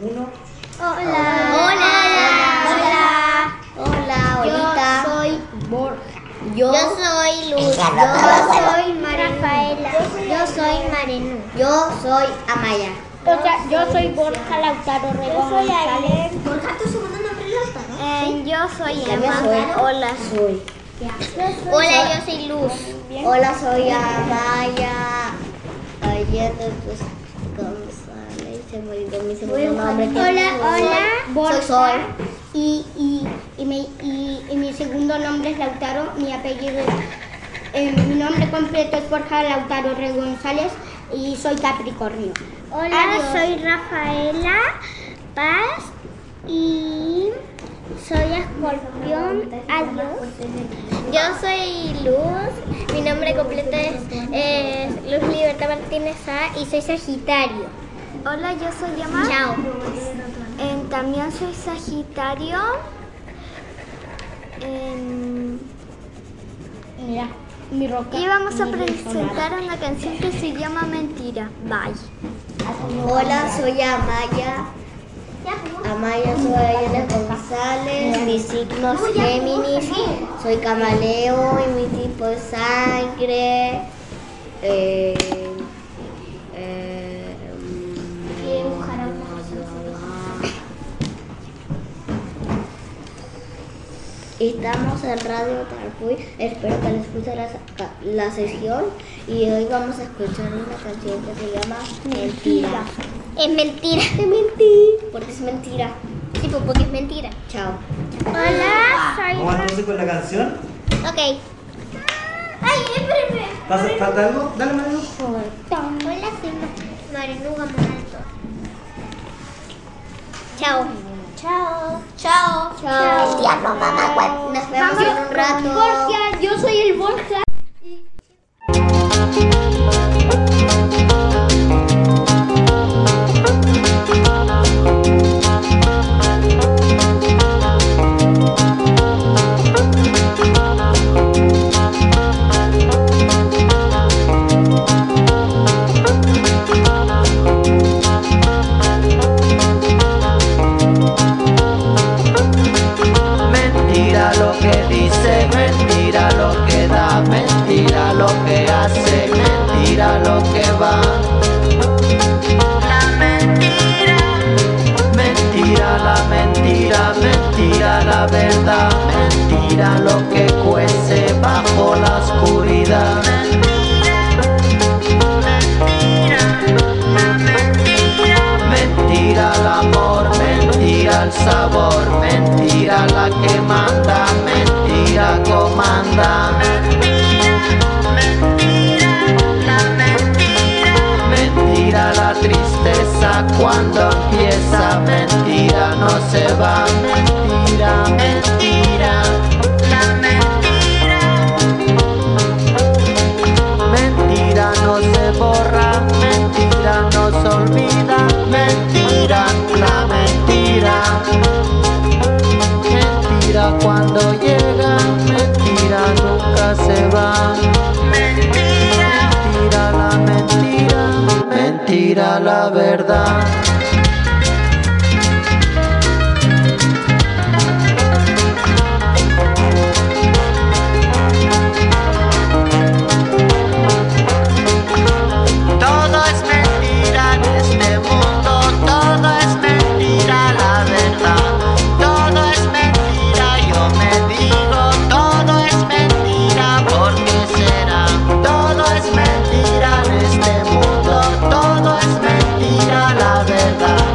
1. Hola. Hola. Hola. Hola. Hola. Yo soy Borja. Yo soy Luz. Yo soy Rafaela. Yo soy Marenu. Yo soy Amaya. Yo soy Borja Lautaro Rego González. Borja, ¿tu segundo nombre es Lautaro? Yo soy Emma. Hola. Hola, yo soy Luz. Hola, soy Amaya. Allende González. Se me olvidó mi segundo nombre. Hola. Soy Sol. Y mi segundo nombre es Lautaro. Mi apellido es... mi nombre completo es Borja Lautaro Rego González y soy Capricornio. Hola, soy Rafaela Paz y soy Escorpión. Adiós. Yo soy Luz, mi nombre completo es Luz Libertad Martínez A y soy Sagitario. Hola, yo soy Yama. Chao. También soy Sagitario. Mira, mi roca. Y vamos a presentar una canción que se llama Mentira. Bye. Hola, soy Amaya. Amaya, soy Allende González. Mi signo es Géminis. Soy camaleo y mi tipo es sangre. Estamos en Radio Tarpuy, espero que les guste la sesión y hoy vamos a escuchar una canción que se llama Mentira. Es mentira. Es mentira. Porque es mentira. Sí, pues porque es mentira. Chao. Hola, ¿Vamos entonces con la canción? Ok. Ay, espérame. ¿Falta algo? Dale, Marenu. Hola, soy Marenu Gamonalto. Chao. Chao. Chao. Chao. Tierno, mamá. Nos vemos en un rato. Borja, yo soy el Borja. Mentira lo que dice, mentira lo que da, mentira lo que hace, mentira lo que va. La mentira, mentira la mentira, mentira la verdad, mentira lo que cuece bajo la oscuridad. Mentira el amor, mentira el sabor, mentira la que manda, mentira comanda. Mentira la tristeza cuando empieza, mentira no se va, mentira, mentira. Mentira no se borra, mentira no se olvida, mentira, la mentira. Mentira cuando llega, mentira nunca se va. Mentira la mentira, mentira la verdad. Todo es mentira en este mundo, todo es mentira la verdad. Todo es mentira, yo me digo, todo es mentira, ¿por qué será? Todo es mentira en este mundo, todo es mentira la verdad.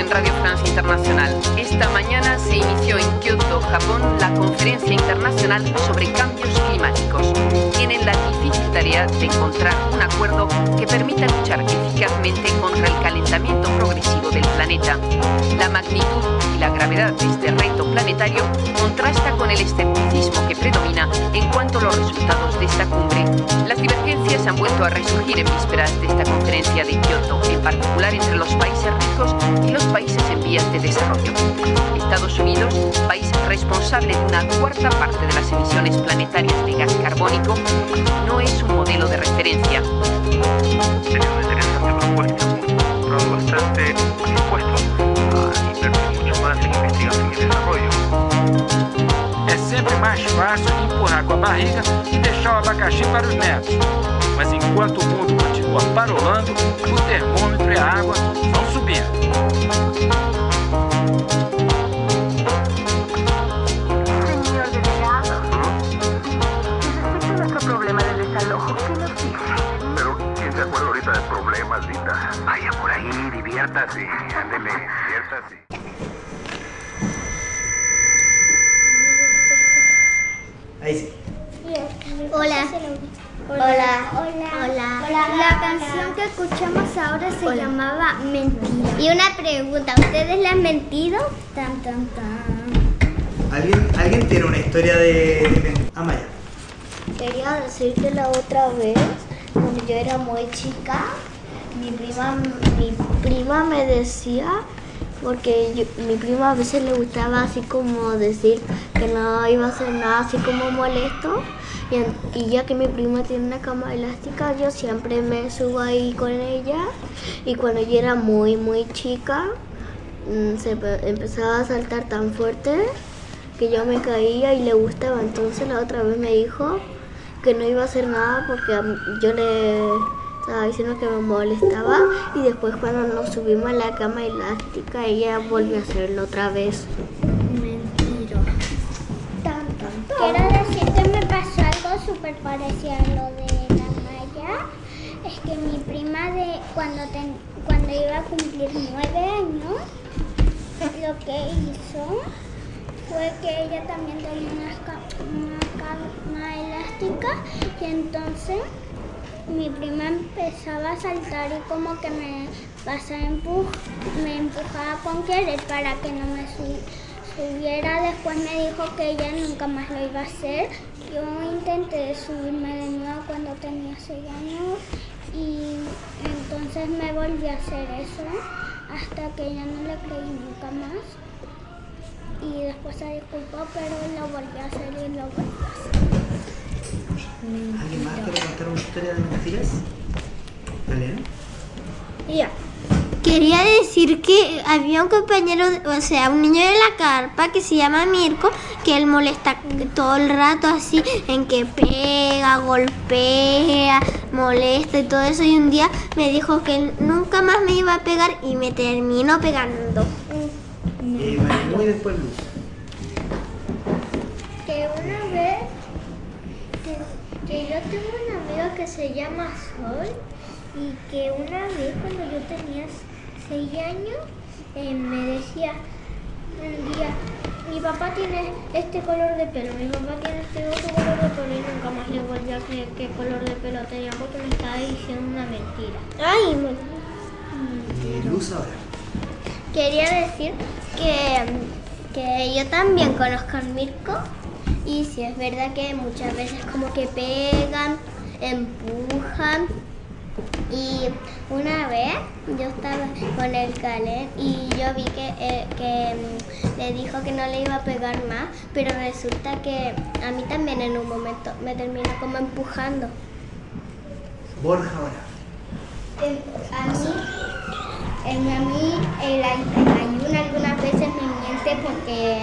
en Radio Francia Internacional. Esta mañana se inició en Kioto, Japón, la Conferencia Internacional sobre Cambios Climáticos. Tienen la difícil tarea de encontrar un acuerdo que permita luchar eficazmente contra el calentamiento progresivo del planeta. La magnitud y la gravedad de este reto planetario contrasta con el escepticismo que predomina en cuanto a los resultados de esta cumbre. Las divergencias han vuelto a resurgir en vísperas de esta conferencia de Kioto, en particular entre los países ricos y los países en vías de desarrollo. Estados Unidos, país responsable de una cuarta parte de las emisiones planetarias de gas carbónico, no es un modelo de referencia. Sería una interesante propuesta, comprado bastante dispuestos a invertir mucho más en investigación y desarrollo. É sempre mais fácil empurrar com a barriga e deixar o abacaxi para os netos. Mas enquanto o mundo continua parolando, o termômetro e a água vão subindo. Señor delegado, respecto a nuestro problema del desalojo, ¿qué nos dice? Pero, ¿quién se acuerda ahorita del problema, Lita? Vaya por ahí, diviértase, ándele, diviértase. Ahí sí. Hola. La canción que escuchamos ahora se llamaba Mentira. Y una pregunta, ¿ustedes le han mentido? Tan, tan, tan. ¿Alguien tiene una historia de Amaya? Quería decir que la otra vez, cuando yo era muy chica, mi prima me decía, porque mi prima a veces le gustaba así como decir que no iba a hacer nada así como molesto, y ya que mi prima tiene una cama elástica, yo siempre me subo ahí con ella, y cuando yo era muy chica, empezaba a saltar tan fuerte que yo me caía y le gustaba. Entonces la otra vez me dijo que no iba a hacer nada porque yo le estaba diciendo que me molestaba, y después cuando nos subimos a la cama elástica ella volvió a hacerlo otra vez. Mentira. Quiero decir que me pasó algo súper parecido a lo de la Maya. Es que mi prima cuando iba a cumplir 9 años, lo que hizo fue que ella también tenía una cama elástica, y entonces mi prima empezaba a saltar y como que me empujaba con querer para que no me subiera. Después me dijo que ella nunca más lo iba a hacer. Yo intenté subirme de nuevo cuando tenía 6 años y entonces me volví a hacer eso hasta que ya no le creí nunca más. Y después se disculpó, pero lo volví a hacer y lo volví a hacer. ¿Alguien más quiere contar una historia de mentiras? ¿Vale? Ya. Quería decir que había un compañero, o sea, un niño de la carpa que se llama Mirko, que él molesta todo el rato así, en que pega, golpea, molesta y todo eso. Y un día me dijo que él nunca más me iba a pegar y me terminó pegando. Y muy después Luz. Que una vez, que yo tengo un amigo que se llama Sol, y que una vez cuando yo tenía 6 años, me decía un día, mi papá tiene este color de pelo, mi papá tiene este otro color de pelo, y nunca más le volví a creer qué color de pelo tenía porque me estaba diciendo una mentira. Ay, Luz ahora. quería decir que yo también conozco a Mirko, y sí es verdad que muchas veces como que pegan, empujan. Y una vez yo estaba con el Calén y yo vi que le dijo que no le iba a pegar más, pero resulta que a mí también en un momento me terminó como empujando. Borja ahora. A mí el ayuno algunas veces me miente porque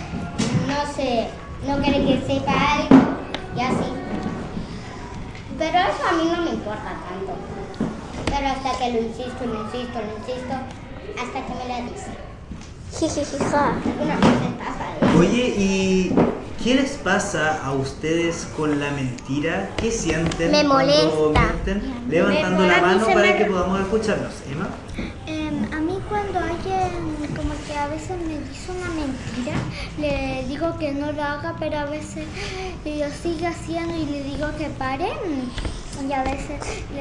no quiere que sepa algo y así. Pero eso a mí no me importa tanto. Pero hasta que lo insisto, hasta que me la dice. Jijijija. Algunas veces pasa eso. Oye, ¿y qué les pasa a ustedes con la mentira? ¿Qué sienten Me cuando molesta. mienten? Levantando la mano para que podamos escucharnos. Emma. A mí cuando alguien a veces me dice una mentira, le digo que no lo haga, pero a veces lo sigue haciendo y le digo que pare. Y a veces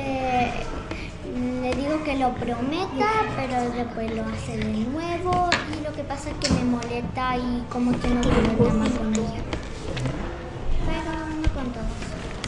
le digo que lo prometa, pero después lo hace de nuevo. Y lo que pasa es que me molesta y como que no prometa más con ella. Pero no con todos.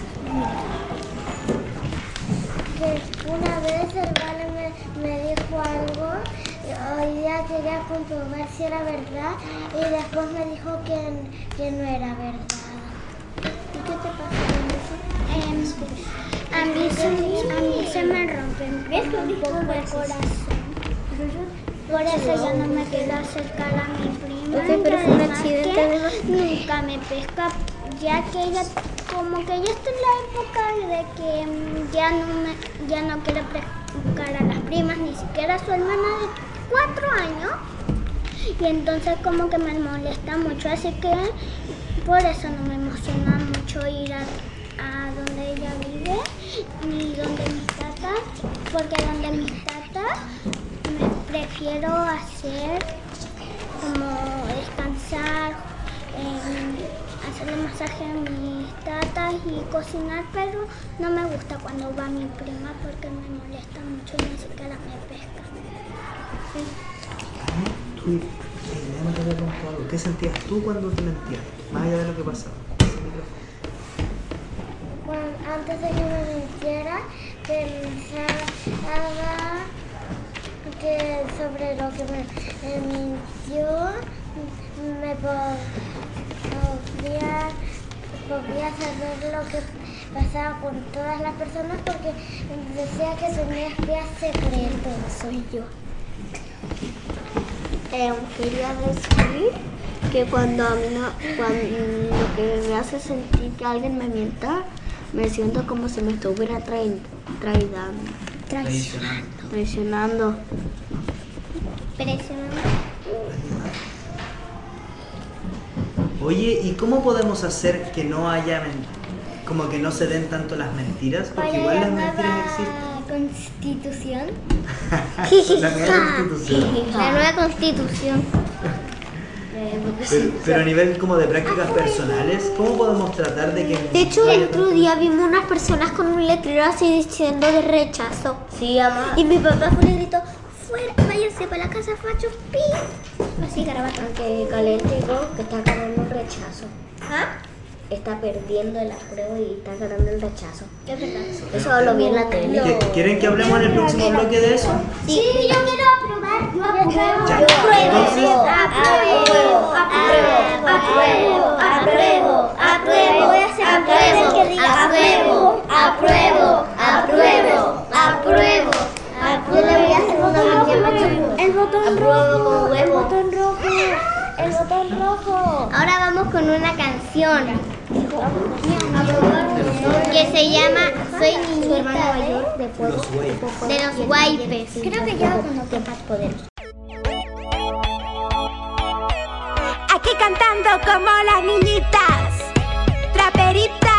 Que una vez el vale me dijo algo, hoy día quería comprobar si era verdad y después me dijo que no era verdad. ¿Y qué te pasa con eso? A mí se me rompe un poco el corazón. Por eso yo no me quiero acercar a mi prima. Pero fue un Además accidente que nunca me pesca, ya que ella, como que ella está en la época de que ya no quiere pescar a las primas, ni siquiera a su hermana de 4 años. Y entonces como que me molesta mucho, así que por eso no me emociona mucho ir a donde ella vive, ni donde mis tatas, porque donde mis tatas me prefiero hacer como descansar, hacerle masaje a mis tatas y cocinar, pero no me gusta cuando va mi prima porque me molesta mucho y ni siquiera me pesca. Sí. ¿Qué sentías tú cuando te mentías? Más allá de lo que pasaba. Bueno, antes de que me mintiera, pensaba que sobre lo que me mintió me podría saber lo que pasaba con todas las personas porque decía que tenía espías secretos. Soy yo. Quería decir que cuando lo que me hace sentir que alguien me mienta, me siento como si me estuviera traicionando. Oye, ¿y cómo podemos hacer que no haya como que no se den tanto las mentiras? Porque igual las mentiras existen. Constitución. La nueva constitución. La nueva constitución. Pero a nivel como de prácticas personales, ¿cómo podemos tratar de que... De hecho, el otro día vimos unas personas con un letrero así diciendo de rechazo. Sí, mamá. Y mi papá fue y le gritó, fuera, váyanse para la casa, fachos, pi. Así, garabato. Aunque Calente dijo que está ganando el rechazo. ¿Ah? Está perdiendo la prueba y está ganando el rechazo. Es verdad. Eso lo vi en la tele. ¿Quieren que hablemos en el próximo bloque de eso? Sí, yo quiero aprobar. Yo apruebo. Ya, Yo apruebo. entonces- Yo le voy a hacer una El botón rojo. El botón rojo. El botón rojo. Ahora vamos con una canción que se llama Soy niñita de fuego, Los Waipes. de los Waipes. Creo que ya cuando te más poder. Aquí cantando como las niñitas. Traperita,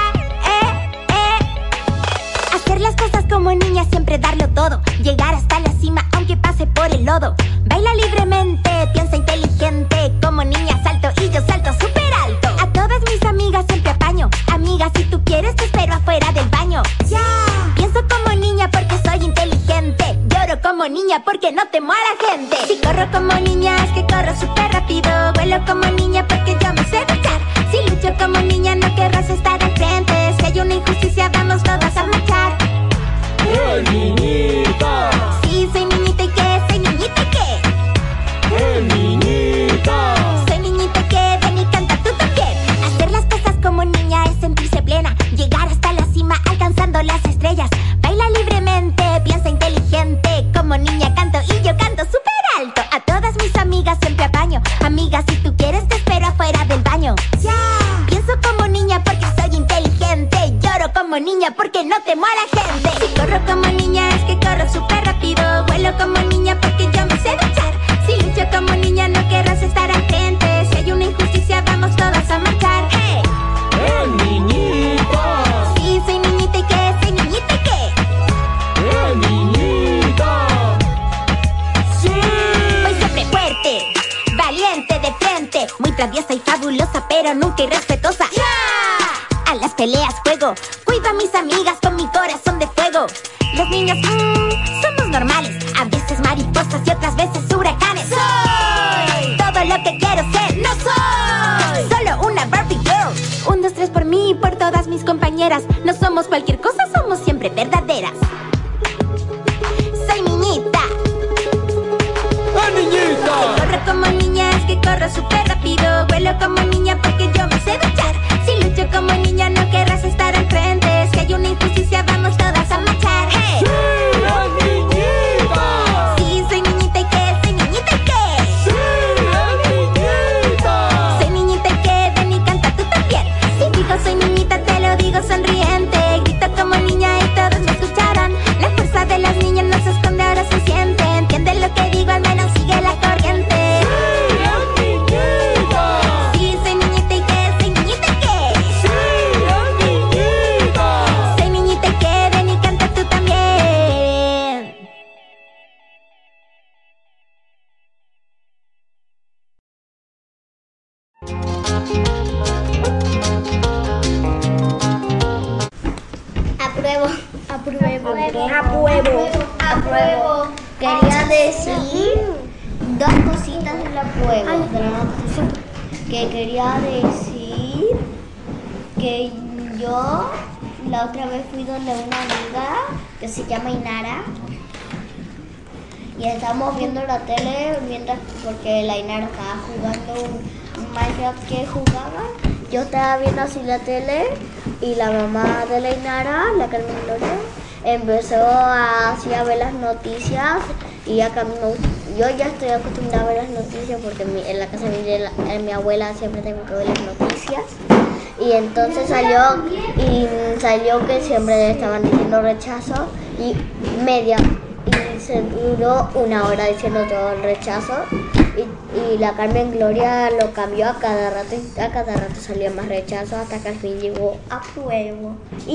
Hacer las cosas como niña, siempre darlo todo. Llegar hasta la cima aunque pase por el lodo. Baila libremente, piensa inteligente. Como niña salto y yo salto súper alto. A todas mis amigas siempre apaño. Amiga, si tú quieres te espero afuera del baño. Ya. Pienso como niña porque soy inteligente. Lloro como niña porque no temo a la gente. Si corro como niña es que corro súper rápido. Vuelo como niña porque yo me sé duchar. Si lucho como niña no querrás estar al frente. Si hay una injusticia vamos todas a marchar. ¡Hey, niñita! Sí, soy niñita y qué, soy niñita y qué. ¡Hey, niñita! Soy niñita que ven y canta tú también. Hacer las cosas como niña es sentirse plena. Llegar hasta la cima alcanzando las estrellas. Baila libremente, piensa inteligente. Como niña canto y yo canto súper alto. A todas mis amigas siempre apaño. Amiga, si tú quieres te espero afuera del baño. Ya. Pienso como niña porque soy inteligente. Lloro como niña porque no temo a la gente. Si corro como niña es que corro súper rápido. Vuelo como niña porque yo me sé duchar. Si lucho como niña no querrás estar al frente. Si hay una injusticia vamos todas a marchar. ¡Hey! ¡Hey, niñita! Sí, soy niñita y qué, soy niñita y qué. ¡Hey, niñita! ¡Sí! Voy siempre fuerte, traviesa y fabulosa, pero nunca irrespetuosa. A las peleas juego, cuido a mis amigas con mi corazón de fuego. Los niños, somos normales, a veces mariposas y otras veces huracanes. Soy todo lo que quiero ser, no soy solo una Barbie girl. 1, 2, 3 por mí y por todas mis compañeras. No somos cualquier cosa, somos siempre verdaderas. Soy niñita. ¡Oh, niñita! Corro como niña, es que corro súper rápido. Vuelo como niña porque yo me sé duchar. Si lucho como niña no querrás estar al frente. Es que hay una injusticia, vamos todas a marchar. ¡Hey! ¡Sí, es niñita! Sí, soy niñita y qué, soy niñita y qué. ¡Sí, es niñita! Soy niñita y qué, ven y canta tú también. Si digo soy niñita te lo digo sonriente. Grito como niña y todos me escucharán. La fuerza de las niñas no se esconde, ahora se siente. Entiende lo que digo, al menos sigue la corriente. Apruebo. Quería decir dos cositas del apruebo. Que quería decir que yo la otra vez fui donde una amiga que se llama Inara y estábamos viendo la tele mientras, porque la Inara estaba jugando un Minecraft que jugaban. Yo estaba viendo así la tele y la mamá de la Inara, la Carmen Gloria, empezó así a ver las noticias y acá yo ya estoy acostumbrada a ver las noticias porque en la casa de mi abuela siempre tengo que ver las noticias. Y entonces salió que siempre le estaban diciendo rechazo y se duró 1 hora diciendo todo el rechazo y la Carmen Gloria lo cambió a cada rato y a cada rato salía más rechazo hasta que al fin llegó apruebo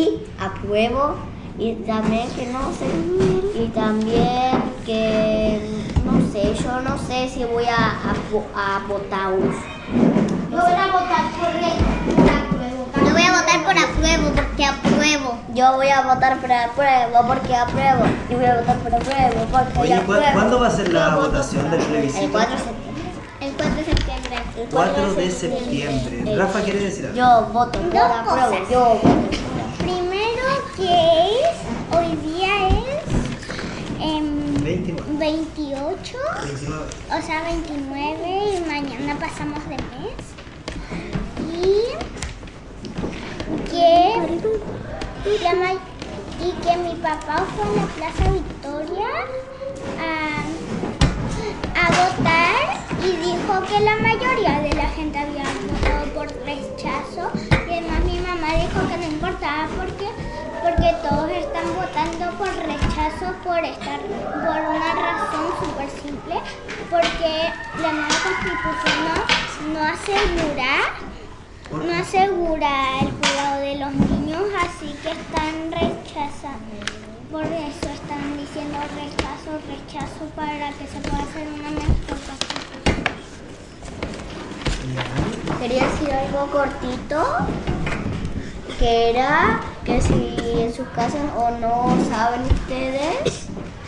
y también que no sé y también que no sé, yo no sé si voy a votar. Yo voy a votar por apruebo. Yo voy a votar por apruebo porque apruebo. Yo voy a votar por apruebo porque apruebo. Yo voy a votar por apruebo porque Oye, apruebo. ¿cuándo va a ser la votación del plebiscito? El 4 de septiembre. El 4 de septiembre. 4 de septiembre. Rafa quiere decir algo. Yo voto por apruebo. Yo voto por apruebo. Primero que hoy día es 28, 29. o sea 29 y mañana pasamos de mes. Y que mi papá fue a la Plaza Victoria a votar y dijo que la mayoría de la gente había votado por rechazo y además mi mamá dijo que no importaba porque todos están votando por rechazo por una razón súper simple, porque la nueva constitución no asegura el cuidado de los niños, así que están rechazando. Por eso están diciendo rechazo para que se pueda hacer una mejor constitución. Quería decir algo cortito, que era que si en sus casas o no saben ustedes,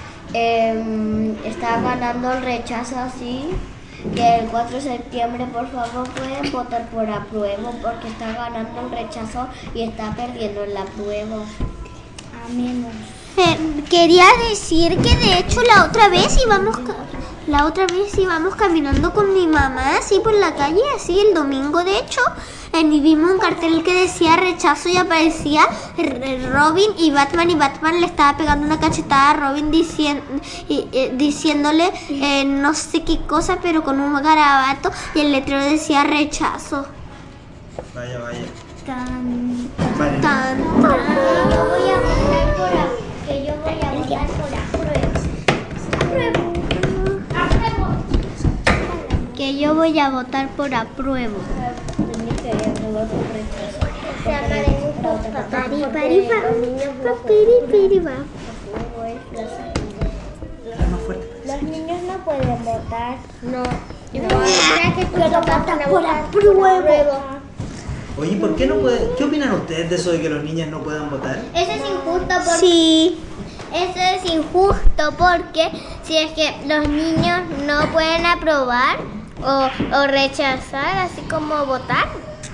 está ganando el rechazo así, que el 4 de septiembre por favor pueden votar por apruebo porque está ganando el rechazo y está perdiendo el apruebo. Amén. Quería decir que de hecho la otra vez íbamos caminando con mi mamá así por la calle, así el domingo de hecho, y vimos un cartel que decía rechazo y aparecía Robin y Batman le estaba pegando una cachetada a Robin diciéndole no sé qué cosa pero con un garabato y el letrero decía rechazo. Vaya. Que yo voy a votar por apruebo. Los niños no pueden votar. No. que quiero votar por apruebo. Oye, ¿por qué no puede? ¿Qué opinan ustedes de eso de que los niños no puedan votar? Eso es injusto porque... Sí. Eso es injusto porque si es que los niños no pueden aprobar o rechazar, así como votar,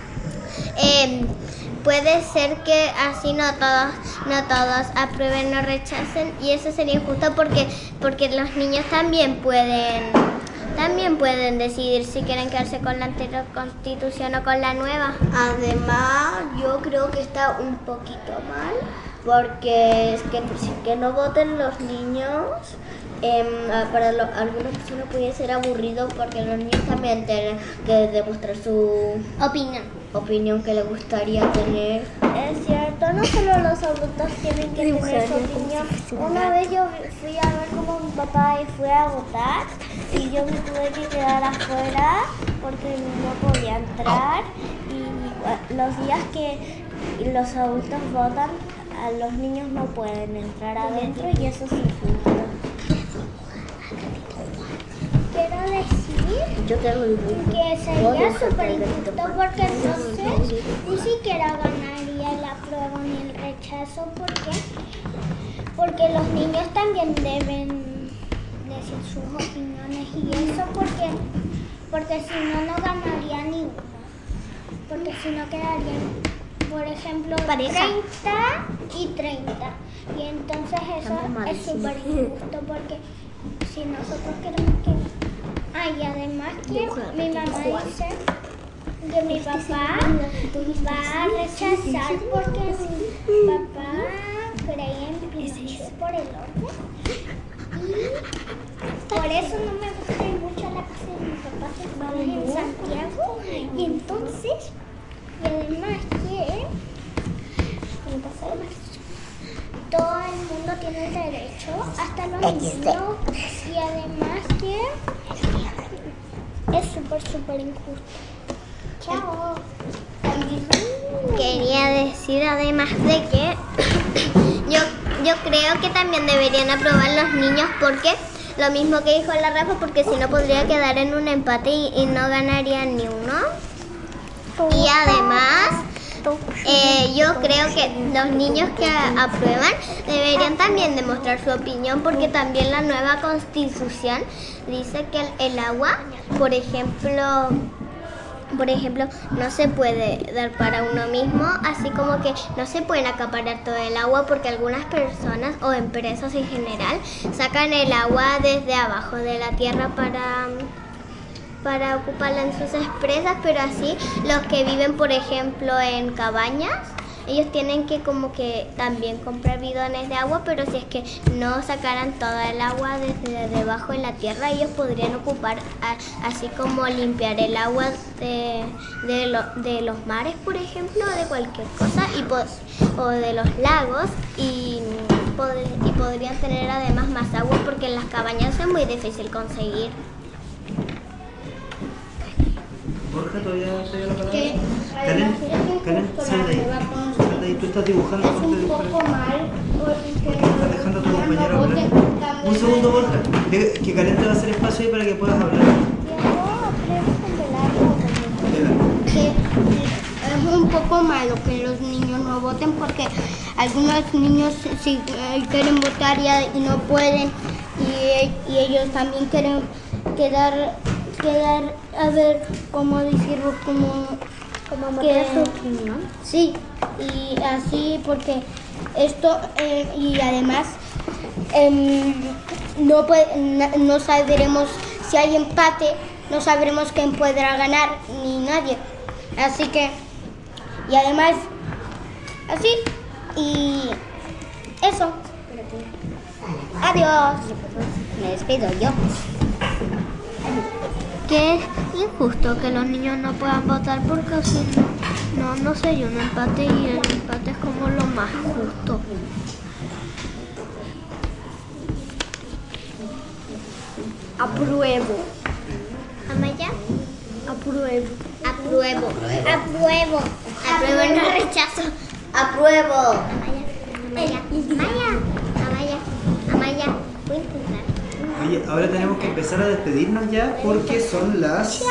puede ser que así no todos aprueben o rechacen, y eso sería injusto porque los niños también pueden decidir si quieren quedarse con la anterior constitución o con la nueva. Además, yo creo que está un poquito mal, porque es que no voten los niños, para algunas personas puede ser aburrido, porque los niños también tienen que demostrar su opinión que les gustaría tener. Es cierto, no solo los adultos tienen que tener su opinión. Una vez yo fui a ver cómo mi papá fue a votar y yo me tuve que quedar afuera porque no podía entrar, y los días que los adultos votan, los niños no pueden entrar adentro, y eso es injusto. Quiero decir que sería súper injusto porque entonces ni siquiera ganaría el apruebo ni el rechazo. ¿Por qué? Porque los niños también deben decir sus opiniones, y eso porque si no ganaría ni uno. Porque si no quedarían, por ejemplo, pareja. 30 y 30. Y entonces eso es súper injusto porque si nosotros queremos que... y además que mi mamá dice que mi papá va a rechazar porque mi papá cree en Pinochet por el orden. Y por eso no me gusta ir mucho a la casa de mi papá, que está en Santiago. Y entonces, y además que todo el mundo tiene el derecho, hasta los niños, y además que es súper injusto. Chao. Quería decir además de que yo creo que también deberían aprobar los niños, porque lo mismo que dijo la Rafa, porque si no podría quedar en un empate y no ganarían ni uno. Y además yo creo que los niños que aprueban deberían también demostrar su opinión, porque también la nueva constitución dice que el agua, por ejemplo, no se puede dar para uno mismo, así como que no se pueden acaparar todo el agua, porque algunas personas o empresas en general sacan el agua desde abajo de la tierra para ocuparla en sus empresas, pero así los que viven, por ejemplo, en cabañas, ellos tienen que como que también comprar bidones de agua, pero si es que no sacaran toda el agua desde debajo de la tierra, ellos podrían ocupar, así como limpiar el agua de los mares, por ejemplo, de cualquier cosa, o de los lagos, y podrían tener además más agua, porque en las cabañas es muy difícil conseguir. Borja, ¿todavía la palabra? Karen, sal de ahí. Tú estás dibujando. Es un poco mal porque estás dejando a tu compañero hablar. Un segundo, Borja. Que Karen te va a hacer espacio ahí para que puedas hablar. que es un poco malo que los niños no voten, porque algunos niños sí quieren votar y no pueden, y ellos también quieren quedar a ver cómo decirlo, como que su opinión. Sí, y así, porque esto y además no sabremos si hay empate, no sabremos quién podrá ganar ni nadie. Así que, y además así, y eso. Adiós. Me despido yo. Que es injusto que los niños no puedan votar, porque así no sería un empate, y el empate es como lo más justo. Apruebo. ¿Amaya? Apruebo. Apruebo. Apruebo. Apruebo, no rechazo. Apruebo. Amaya. Amaya. Amaya. Amaya. Voy a intentar. Oye, ahora tenemos que empezar a despedirnos ya porque son las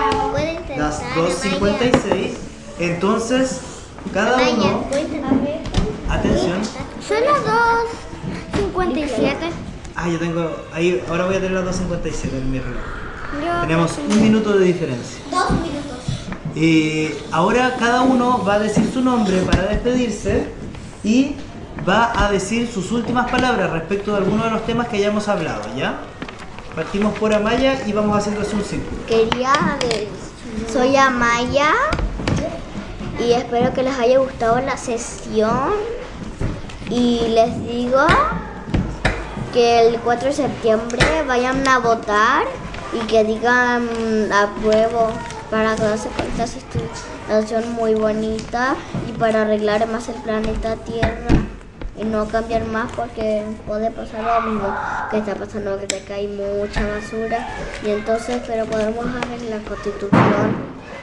2:56. Entonces, cada uno... Atención. Son las 2:57. Ah, yo tengo... Ahí, ahora voy a tener las 2:57 en mi reloj. Tenemos 1 minuto de diferencia. 2 minutos. Ahora cada uno va a decir su nombre para despedirse y va a decir sus últimas palabras respecto de alguno de los temas que hayamos hablado, ¿ya? Partimos por Amaya y vamos haciendo así un círculo. Soy Amaya y espero que les haya gustado la sesión y les digo que el 4 de septiembre vayan a votar y que digan apruebo para que se cuente esta situación muy bonita y para arreglar más el planeta Tierra y no cambiar más porque puede pasar lo mismo que está pasando, que te cae mucha basura y entonces pero podemos arreglar la Constitución.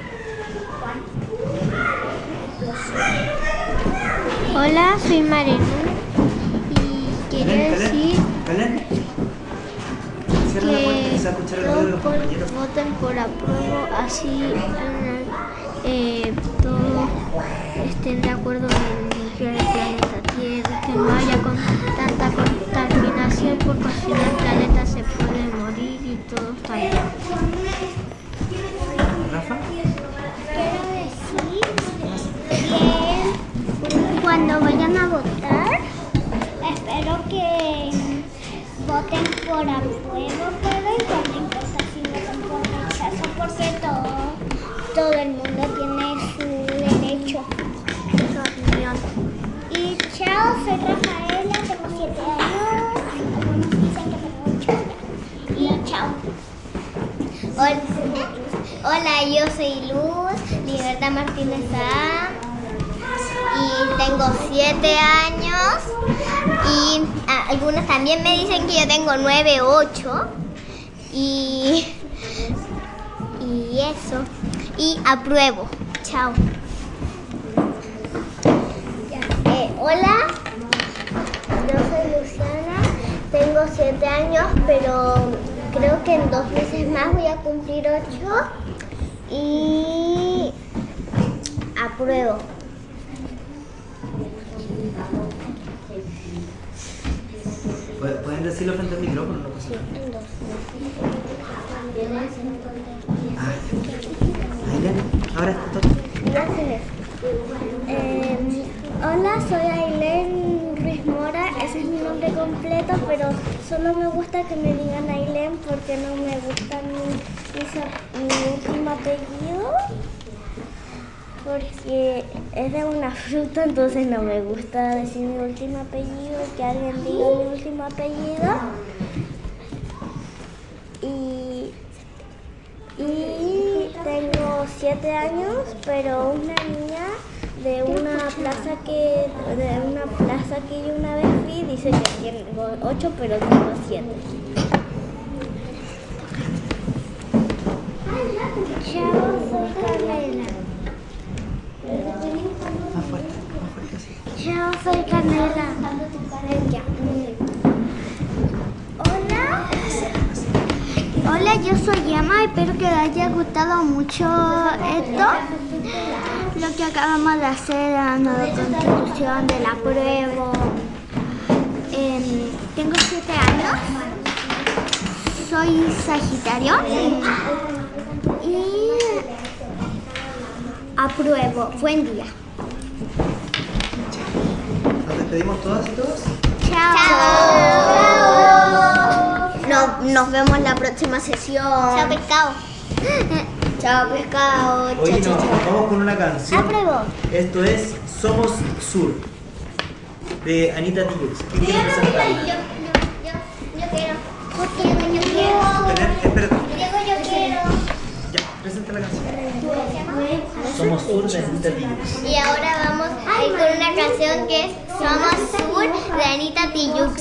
Hola, soy Marilu y quiero decir que voten por apruebo, así todos estén de acuerdo en limpiar el planeta Tierra, que no haya tanta contaminación porque si no el planeta se puede morir y todo está bien. ¿Rafa? Quiero decir que cuando vayan a votar, espero que voten por apruebo, pero y cuando importa si voten por rechazo, porque todo el mundo tiene su derecho, su opinión. Y chao, soy Rafaela, tengo 7 años, algunos dicen que tengo 8. Y chao. Hola, yo soy Luz, Libertad Martínez A. Y tengo 7 años y algunos también me dicen que yo tengo 9, 8 y eso, y apruebo. Chao. Hola, yo soy Luciana, tengo 7 años, pero creo que en 2 meses más voy a cumplir 8 y apruebo. ¿Pueden decirlo frente al micrófono? No pasa nada. Ailén, ahora está todo. Hola, soy Ailén Ruiz Mora, ese es mi nombre completo, pero solo me gusta que me digan Ailén porque no me gusta mi último apellido. Porque es de una fruta, entonces no me gusta decir mi último apellido, que alguien diga mi último apellido. Y tengo 7 años, pero una niña de una plaza que yo una vez vi dice que tengo 8, pero tengo 7. Chao, soy Carmela. Más fuerte así. Chao, soy Canela. Hola, yo soy Emma. Espero que les haya gustado mucho esto. Lo que acabamos de hacer, la nueva constitución del apruebo. Tengo 7 años. Soy Sagitario. Y apruebo. Buen día. ¿Nos despedimos todas y todos? Chao. Nos vemos en la próxima sesión. Chao, pescado. Chao, pescado. Oye, nos vamos con una canción. Apruebo. Esto es Somos Sur, de Anita Tijoux. ¿Quién quiere presentarla? Yo quiero. Espérate. Yo quiero. Ya, presenta la canción. Somos Sur, de Anita Tijoux. Y ahora vamos a ir con una canción que es Somos Sur, de Anita Tijoux.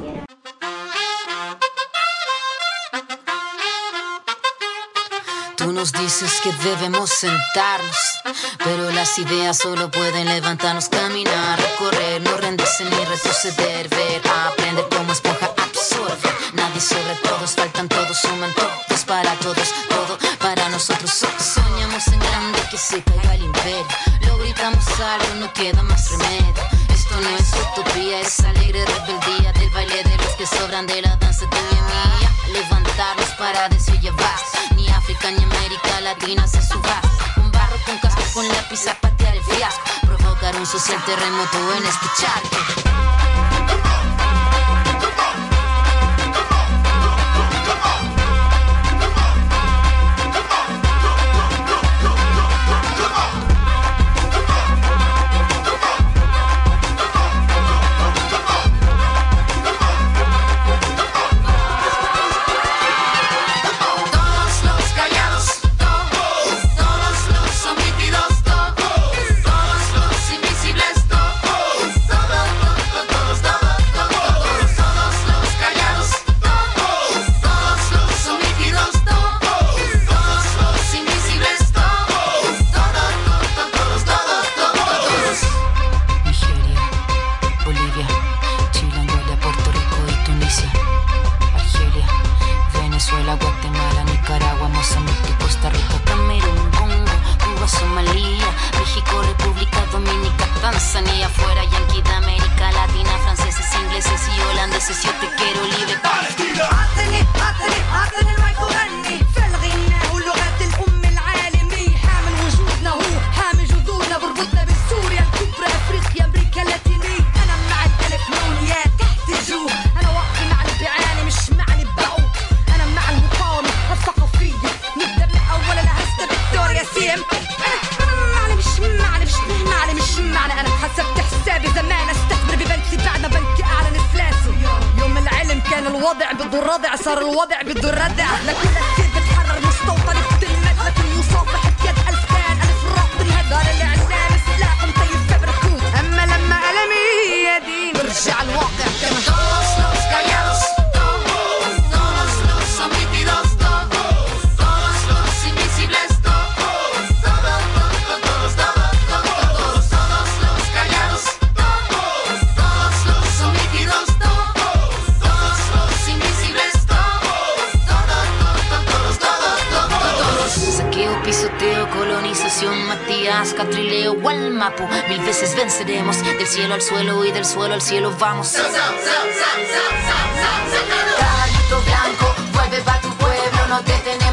Tú nos dices que debemos sentarnos, pero las ideas solo pueden levantarnos, caminar, recorrer, no rendirse ni retroceder, ver, aprender como esponja absorbe. Nadie nadie sobre todos, faltan todos, suman todos para todos, todo para nosotros. Soñamos en grande que se caiga el imperio, lo gritamos algo, no queda más remedio. Esto no es utopía, es alegre rebeldía del baile de los que sobran de la danza tuya y mía. Levantarnos para decir ya basta, ni África ni América Latina se suba. Un barro con casco, con lápiz a patear el fiasco, provocar un social terremoto en este charco. الوضع بده الردع صار الوضع بده الردع لكل كثير بتحرر مستوطن بتلمد لكل يصافح بيد ألف كان ألف راق بالهدار الإعلام سلاح مطيب كبركوت أما لما ألمي يدين برجع الواقع كما todos los callados todos los omitidos todos los invisibles todos los callados todos los omitidos pisoteo, colonización, Matías, Catrileo, Gualmapu. 1000 veces venceremos, del cielo al suelo y del suelo al cielo vamos. Caballito blanco, vuelve pa' tu pueblo, no te tenemos.